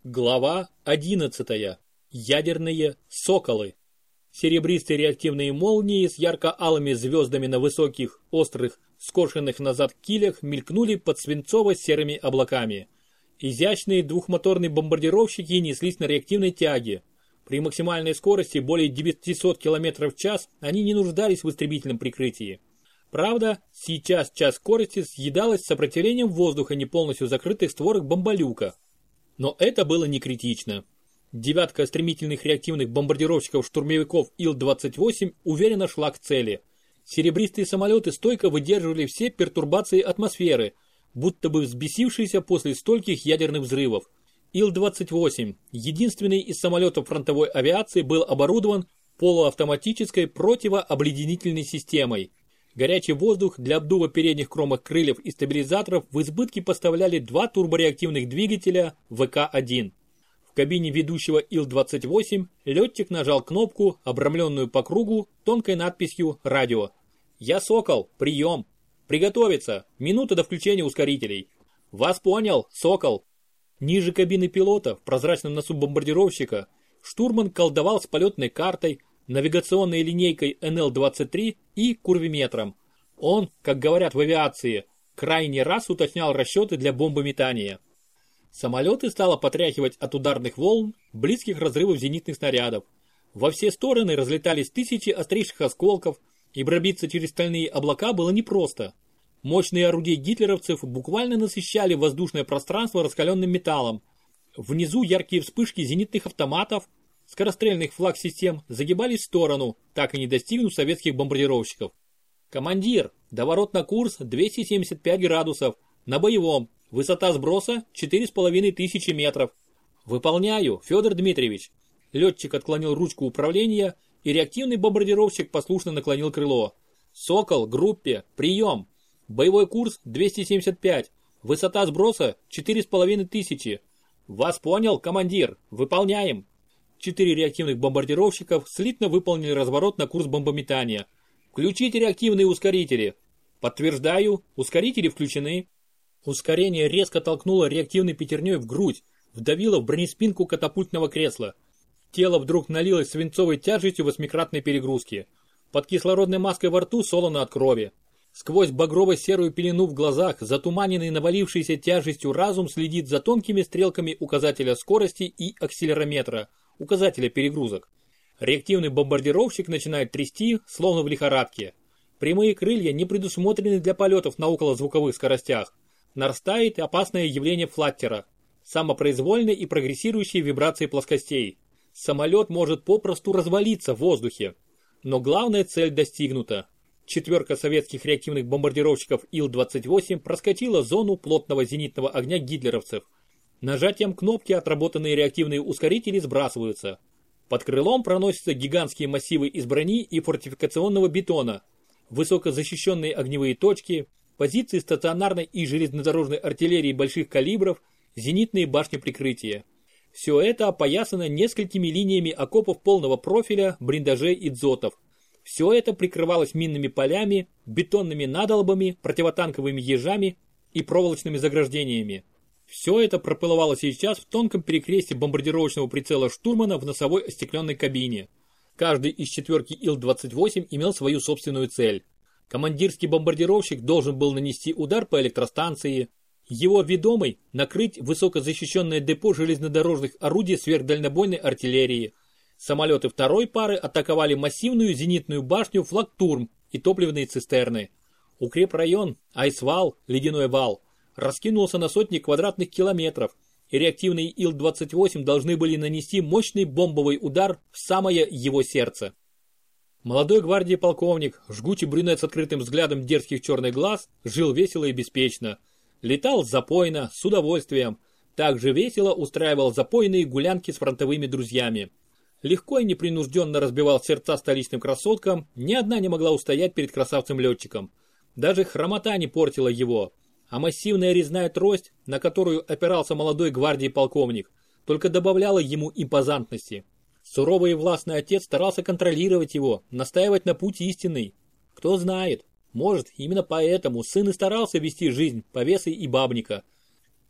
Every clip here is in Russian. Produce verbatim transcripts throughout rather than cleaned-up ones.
Глава одиннадцатая. Ядерные соколы. Серебристые реактивные молнии с ярко-алыми звездами на высоких, острых, скошенных назад килях мелькнули под свинцово-серыми облаками. Изящные двухмоторные бомбардировщики неслись на реактивной тяге. При максимальной скорости более девятисот километров в час они не нуждались в истребительном прикрытии. Правда, сейчас часть скорости съедалась сопротивлением воздуха не полностью закрытых створок бомболюка. Но это было не критично. Девятка стремительных реактивных бомбардировщиков-штурмовиков Ил двадцать восемь уверенно шла к цели. Серебристые самолеты стойко выдерживали все пертурбации атмосферы, будто бы взбесившиеся после стольких ядерных взрывов. Ил двадцать восемь, единственный из самолетов фронтовой авиации, был оборудован полуавтоматической противообледенительной системой. Горячий воздух для обдува передних кромок крыльев и стабилизаторов в избытке поставляли два турбореактивных двигателя вэ ка один. В кабине ведущего Ил двадцать восемь летчик нажал кнопку, обрамленную по кругу тонкой надписью «Радио». «Я Сокол, прием! Приготовиться! Минута до включения ускорителей! Вас понял, Сокол!» Ниже кабины пилота, в прозрачном носу бомбардировщика, штурман колдовал с полетной картой, навигационной линейкой эн эл двадцать три и курвиметром. Он, как говорят в авиации, крайний раз уточнял расчеты для бомбометания. Самолеты стало потряхивать от ударных волн, близких разрывов зенитных снарядов. Во все стороны разлетались тысячи острейших осколков, и пробиться через стальные облака было непросто. Мощные орудия гитлеровцев буквально насыщали воздушное пространство раскаленным металлом. Внизу яркие вспышки зенитных автоматов, скорострельных флаг-систем загибались в сторону, так и не достигнув советских бомбардировщиков. «Командир, доворот на курс двести семьдесят пять градусов, на боевом, высота сброса четыре с половиной тысячи метров». «Выполняю, Федор Дмитриевич». Летчик отклонил ручку управления, и реактивный бомбардировщик послушно наклонил крыло. «Сокол, группе, прием. Боевой курс двести семьдесят пять, высота сброса четыре с половиной тысячи». «Вас понял, командир, выполняем». Четыре реактивных бомбардировщиков слитно выполнили разворот на курс бомбометания. «Включите реактивные ускорители». «Подтверждаю, ускорители включены». Ускорение резко толкнуло реактивной пятерней в грудь, вдавило в бронеспинку катапультного кресла. Тело вдруг налилось свинцовой тяжестью восьмикратной перегрузки. Под кислородной маской во рту солоно от крови. Сквозь багрово-серую пелену в глазах, затуманенный навалившейся тяжестью разум следит за тонкими стрелками указателя скорости и акселерометра, указателя перегрузок. Реактивный бомбардировщик начинает трясти, словно в лихорадке. Прямые крылья не предусмотрены для полетов на околозвуковых скоростях. Нарастает опасное явление флаттера, самопроизвольной и прогрессирующей вибрации плоскостей. Самолет может попросту развалиться в воздухе. Но главная цель достигнута. Четверка советских реактивных бомбардировщиков Ил двадцать восемь проскочила зону плотного зенитного огня гитлеровцев. Нажатием кнопки отработанные реактивные ускорители сбрасываются. Под крылом проносятся гигантские массивы из брони и фортификационного бетона, высокозащищенные огневые точки, позиции стационарной и железнодорожной артиллерии больших калибров, зенитные башни прикрытия. Все это опоясано несколькими линиями окопов полного профиля, блиндажей и дзотов. Все это прикрывалось минными полями, бетонными надолбами, противотанковыми ежами и проволочными заграждениями. Все это проплывало сейчас в тонком перекрестье бомбардировочного прицела штурмана в носовой остекленной кабине. Каждый из четверки Ил двадцать восемь имел свою собственную цель. Командирский бомбардировщик должен был нанести удар по электростанции. Его ведомый – накрыть высокозащищенное депо железнодорожных орудий сверхдальнобойной артиллерии. Самолеты второй пары атаковали массивную зенитную башню «Флагтурм» и топливные цистерны. Укрепрайон, айсвал, ледяной вал раскинулся на сотни квадратных километров, и реактивные Ил двадцать восемь должны были нанести мощный бомбовый удар в самое его сердце. Молодой гвардии полковник, жгучий брюнет с открытым взглядом дерзких черных глаз, жил весело и беспечно. Летал запойно, с удовольствием. Также весело устраивал запойные гулянки с фронтовыми друзьями. Легко и непринужденно разбивал сердца столичным красоткам, ни одна не могла устоять перед красавцем-летчиком. Даже хромота не портила его. А массивная резная трость, на которую опирался молодой гвардии полковник, только добавляла ему импозантности. Суровый и властный отец старался контролировать его, настаивать на путь истинный. Кто знает, может, именно поэтому сын и старался вести жизнь повесы и бабника.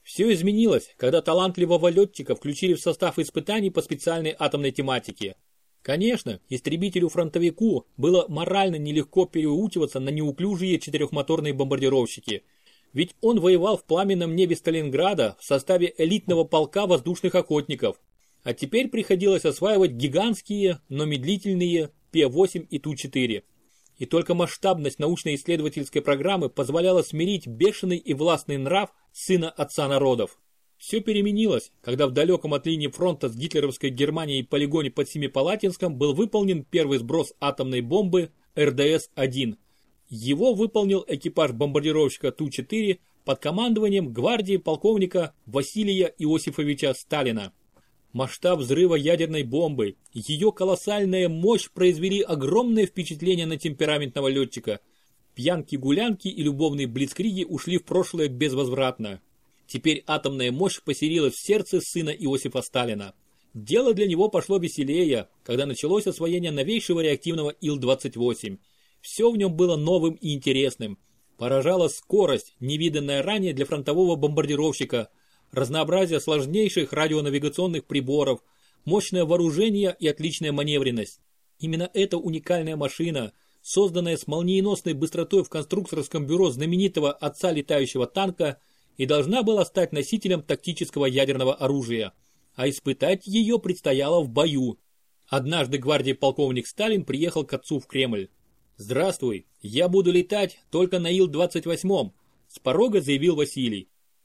Все изменилось, когда талантливого летчика включили в состав испытаний по специальной атомной тематике. Конечно, истребителю-фронтовику было морально нелегко переучиваться на неуклюжие четырехмоторные бомбардировщики. Ведь он воевал в пламенном небе Сталинграда в составе элитного полка воздушных охотников. А теперь приходилось осваивать гигантские, но медлительные Пэ восемь и Ту четыре. И только масштабность научно-исследовательской программы позволяла смирить бешеный и властный нрав сына отца народов. Все переменилось, когда в далеком от линии фронта с гитлеровской Германией полигоне под Семипалатинском был выполнен первый сброс атомной бомбы Эр Дэ Эс один. Его выполнил экипаж бомбардировщика Ту четыре под командованием гвардии полковника Василия Иосифовича Сталина. Масштаб взрыва ядерной бомбы и ее колоссальная мощь произвели огромное впечатление на темпераментного летчика. Пьянки-гулянки и любовные блицкриги ушли в прошлое безвозвратно. Теперь атомная мощь поселилась в сердце сына Иосифа Сталина. Дело для него пошло веселее, когда началось освоение новейшего реактивного Ил двадцать восемь. Все в нем было новым и интересным. Поражала скорость, невиданная ранее для фронтового бомбардировщика, разнообразие сложнейших радионавигационных приборов, мощное вооружение и отличная маневренность. Именно эта уникальная машина, созданная с молниеносной быстротой в конструкторском бюро знаменитого отца летающего танка, и должна была стать носителем тактического ядерного оружия. А испытать ее предстояло в бою. Однажды гвардии полковник Сталин приехал к отцу в Кремль. «Здравствуй, я буду летать только на Ил двадцать восемь», с порога заявил Василий.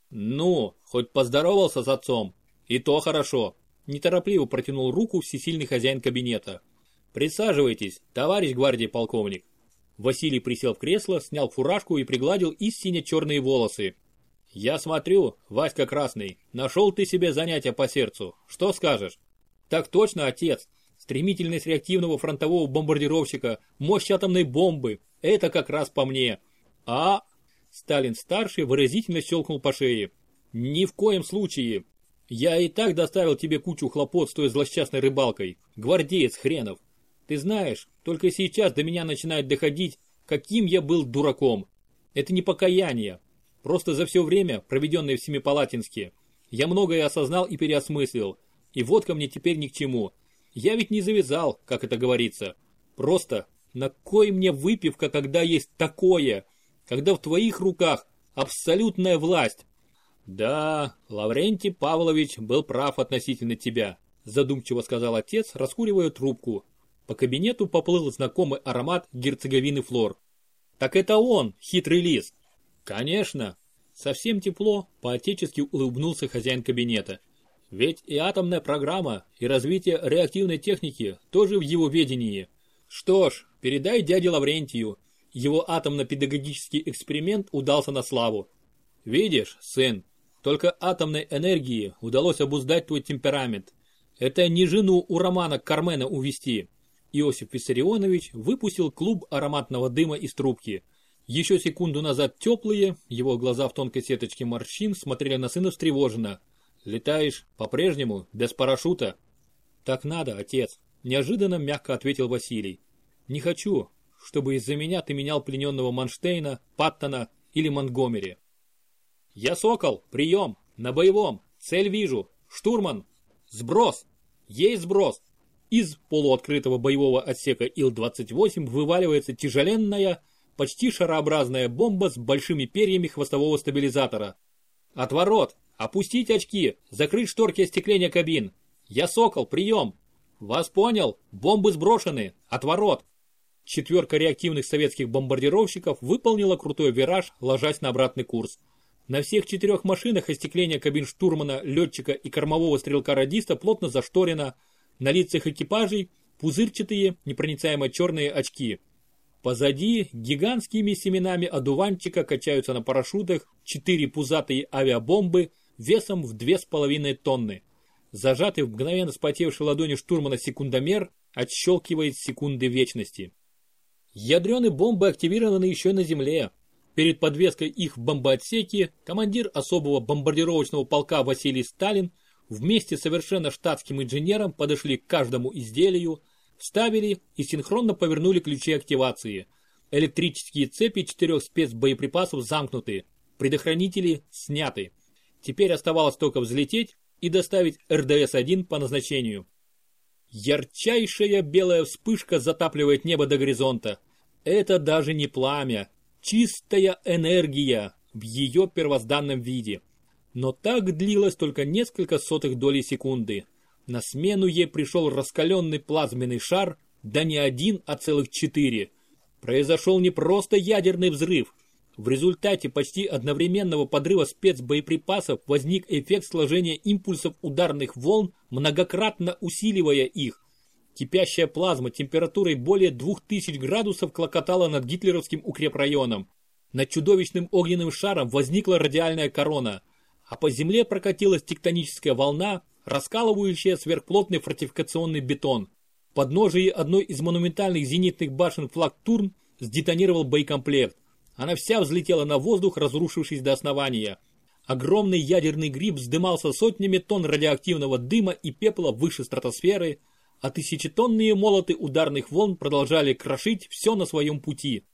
«Ну, хоть поздоровался с отцом, и то хорошо», неторопливо протянул руку всесильный хозяин кабинета. «Присаживайтесь, товарищ гвардии полковник». Василий присел в кресло, снял фуражку и пригладил из сине-черные волосы. «Я смотрю, Васька Красный, нашел ты себе занятие по сердцу. Что скажешь?» «Так точно, отец. Стремительность реактивного фронтового бомбардировщика, мощь атомной бомбы. Это как раз по мне. А...» Сталин-старший выразительно щелкнул по шее. «Ни в коем случае. Я и так доставил тебе кучу хлопот с той злосчастной рыбалкой. Гвардеец хренов. Ты знаешь, только сейчас до меня начинает доходить, каким я был дураком. Это не покаяние. Просто за все время, проведенное в Семипалатинске, я многое осознал и переосмыслил. И водка мне теперь ни к чему. Я ведь не завязал, как это говорится. Просто, на кой мне выпивка, когда есть такое? Когда в твоих руках абсолютная власть». «Да, Лаврентий Павлович был прав относительно тебя», задумчиво сказал отец, раскуривая трубку. По кабинету поплыл знакомый аромат герцоговины Флор. «Так это он, хитрый лис». «Конечно». Совсем тепло, по-отечески улыбнулся хозяин кабинета. «Ведь и атомная программа, и развитие реактивной техники тоже в его ведении. Что ж, передай дяде Лаврентию. Его атомно-педагогический эксперимент удался на славу. Видишь, сын, только атомной энергии удалось обуздать твой темперамент. Это не жену у Романа Кармена увести». Иосиф Виссарионович выпустил клуб ароматного дыма из трубки. Еще секунду назад теплые, его глаза в тонкой сеточке морщин смотрели на сына встревоженно. «Летаешь по-прежнему, без парашюта?» «Так надо, отец», неожиданно мягко ответил Василий. «Не хочу, чтобы из-за меня ты менял плененного Манштейна, Паттона или Монтгомери». «Я Сокол, прием, на боевом, цель вижу, штурман, сброс, есть сброс». Из полуоткрытого боевого отсека Ил двадцать восемь вываливается тяжеленная, почти шарообразная бомба с большими перьями хвостового стабилизатора. «Отворот! Опустить очки! Закрыть шторки остекления кабин! Я Сокол, прием! Вас понял! Бомбы сброшены! Отворот!» Четверка реактивных советских бомбардировщиков выполнила крутой вираж, ложась на обратный курс. На всех четырех машинах остекление кабин штурмана, летчика и кормового стрелка-радиста плотно зашторено. На лицах экипажей пузырчатые, непроницаемо черные очки. Позади гигантскими семенами одуванчика качаются на парашютах четыре пузатые авиабомбы весом в две с половиной тонны. Зажатый в мгновенно вспотевшей ладони штурмана секундомер отщелкивает секунды вечности. Ядреные бомбы активированы еще на земле. Перед подвеской их в бомбоотсеке командир особого бомбардировочного полка Василий Сталин вместе с совершенно штатским инженером подошли к каждому изделию, вставили и синхронно повернули ключи активации. Электрические цепи четырех спецбоеприпасов замкнуты, предохранители сняты. Теперь оставалось только взлететь и доставить эр дэ эс один по назначению. Ярчайшая белая вспышка затапливает небо до горизонта. Это даже не пламя, чистая энергия в ее первозданном виде. Но так длилось только несколько сотых доли секунды. На смену ей пришел раскаленный плазменный шар, да не один, а целых четыре. Произошел не просто ядерный взрыв. В результате почти одновременного подрыва спецбоеприпасов возник эффект сложения импульсов ударных волн, многократно усиливая их. Кипящая плазма температурой более двух тысяч градусов клокотала над гитлеровским укрепрайоном. Над чудовищным огненным шаром возникла радиальная корона, а по земле прокатилась тектоническая волна, раскалывающая сверхплотный фортификационный бетон. В подножии одной из монументальных зенитных башен флаг Турн сдетонировал боекомплект. Она вся взлетела на воздух, разрушившись до основания. Огромный ядерный гриб вздымался сотнями тонн радиоактивного дыма и пепла выше стратосферы, а тысячетонные молоты ударных волн продолжали крошить все на своем пути.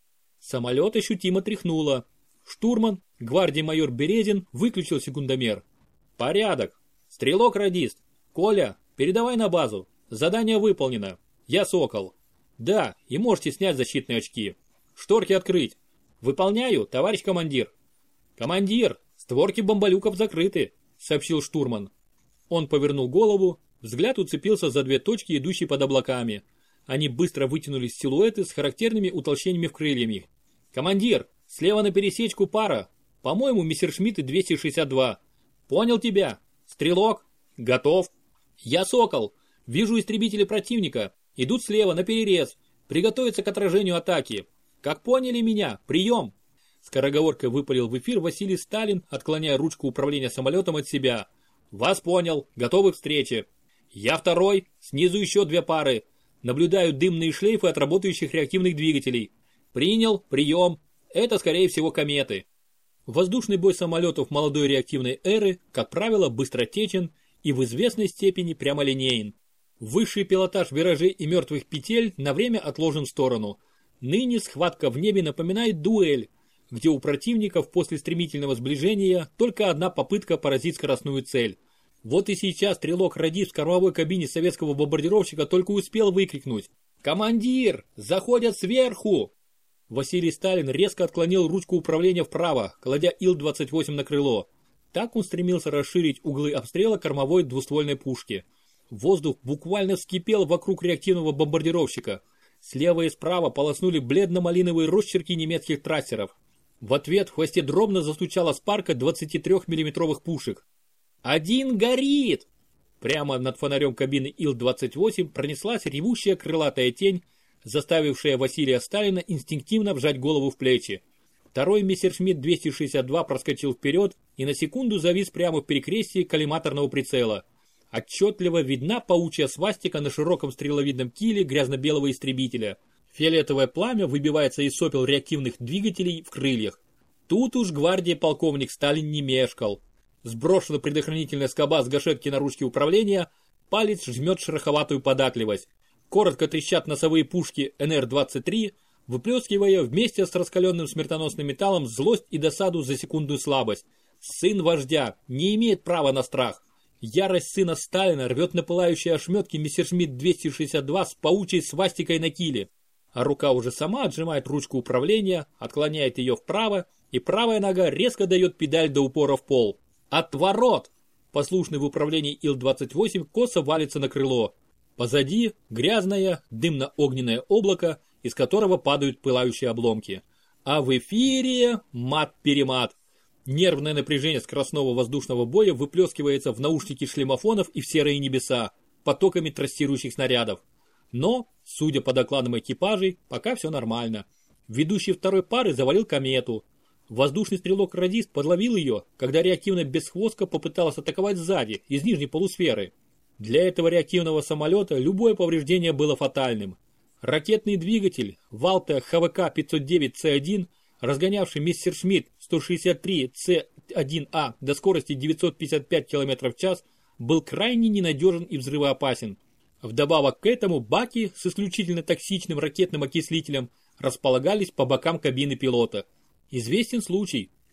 Самолет ощутимо тряхнуло. Штурман, гвардии майор Березин, выключил секундомер. «Порядок. Стрелок-радист. Коля, передавай на базу. Задание выполнено. Я Сокол. Да, и можете снять защитные очки. Шторки открыть. Выполняю, товарищ командир». «Командир, створки бомболюков закрыты», сообщил штурман. Он повернул голову, взгляд уцепился за две точки, идущие под облаками. Они быстро вытянулись в силуэты с характерными утолщениями в крыльями. «Командир, слева на пересечку пара. По-моему, Мессершмитты двести шестьдесят два. Понял тебя. Стрелок. Готов. Я Сокол. Вижу истребители противника. Идут слева на перерез. Приготовиться к отражению атаки. Как поняли меня? Прием!» Скороговоркой выпалил в эфир Василий Сталин, отклоняя ручку управления самолетом от себя. «Вас понял. Готовы к встрече. Я второй. Снизу еще две пары. Наблюдаю дымные шлейфы от работающих реактивных двигателей. Принял. Прием. Это, скорее всего, кометы». Воздушный бой самолетов молодой реактивной эры, как правило, быстротечен и в известной степени прямолинеен. Высший пилотаж виражей и мертвых петель на время отложен в сторону. Ныне схватка в небе напоминает дуэль, где у противников после стремительного сближения только одна попытка поразить скоростную цель. Вот и сейчас стрелок-радист в кормовой кабине советского бомбардировщика только успел выкрикнуть: «Командир! Заходят сверху!» Василий Сталин резко отклонил ручку управления вправо, кладя Ил двадцать восемь на крыло. Так он стремился расширить углы обстрела кормовой двуствольной пушки. Воздух буквально вскипел вокруг реактивного бомбардировщика. Слева и справа полоснули бледно-малиновые росчерки немецких трассеров. В ответ в хвосте дробно застучала спарка двадцатитрёхмиллиметровых пушек. «Один горит!» Прямо над фонарем кабины Ил двадцать восемь пронеслась ревущая крылатая тень, заставившая Василия Сталина инстинктивно вжать голову в плечи. Второй Мессершмитт двести шестьдесят два проскочил вперед и на секунду завис прямо в перекрестии коллиматорного прицела. Отчетливо видна паучья свастика на широком стреловидном киле грязно-белого истребителя. Фиолетовое пламя выбивается из сопел реактивных двигателей в крыльях. Тут уж гвардии полковник Сталин не мешкал. Сброшена предохранительная скоба с гашетки на ручке управления, палец жмет шероховатую податливость. Коротко трещат носовые пушки эн эр двадцать три, выплескивая вместе с раскаленным смертоносным металлом злость и досаду за секундную слабость. Сын вождя не имеет права на страх. Ярость сына Сталина рвет на пылающие ошметки Мессершмитт двести шестьдесят два с паучьей свастикой на киле. А рука уже сама отжимает ручку управления, отклоняет ее вправо, и правая нога резко дает педаль до упора в пол. Отворот! Послушный в управлении Ил двадцать восемь косо валится на крыло. Позади грязное, дымно-огненное облако, из которого падают пылающие обломки. А в эфире мат-перемат. Нервное напряжение скоростного воздушного боя выплескивается в наушники шлемофонов и в серые небеса, потоками трассирующих снарядов. Но, судя по докладам экипажей, пока все нормально. Ведущий второй пары завалил комету. Воздушный стрелок-радист подловил ее, когда реактивная бесхвостка попыталась атаковать сзади, из нижней полусферы. Для этого реактивного самолета любое повреждение было фатальным. Ракетный двигатель Валте ха вэ ка пятьсот девять С один, разгонявший Мессершмитт сто шестьдесят три С один А до скорости девятьсот пятьдесят пять километров в час, был крайне ненадежен и взрывоопасен. Вдобавок к этому баки с исключительно токсичным ракетным окислителем располагались по бокам кабины пилота. Известен случай,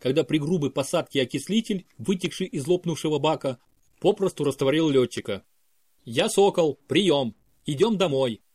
когда при грубой посадке окислитель, вытекший из лопнувшего бака, попросту растворил летчика. «Я Сокол, прием! Идем домой!»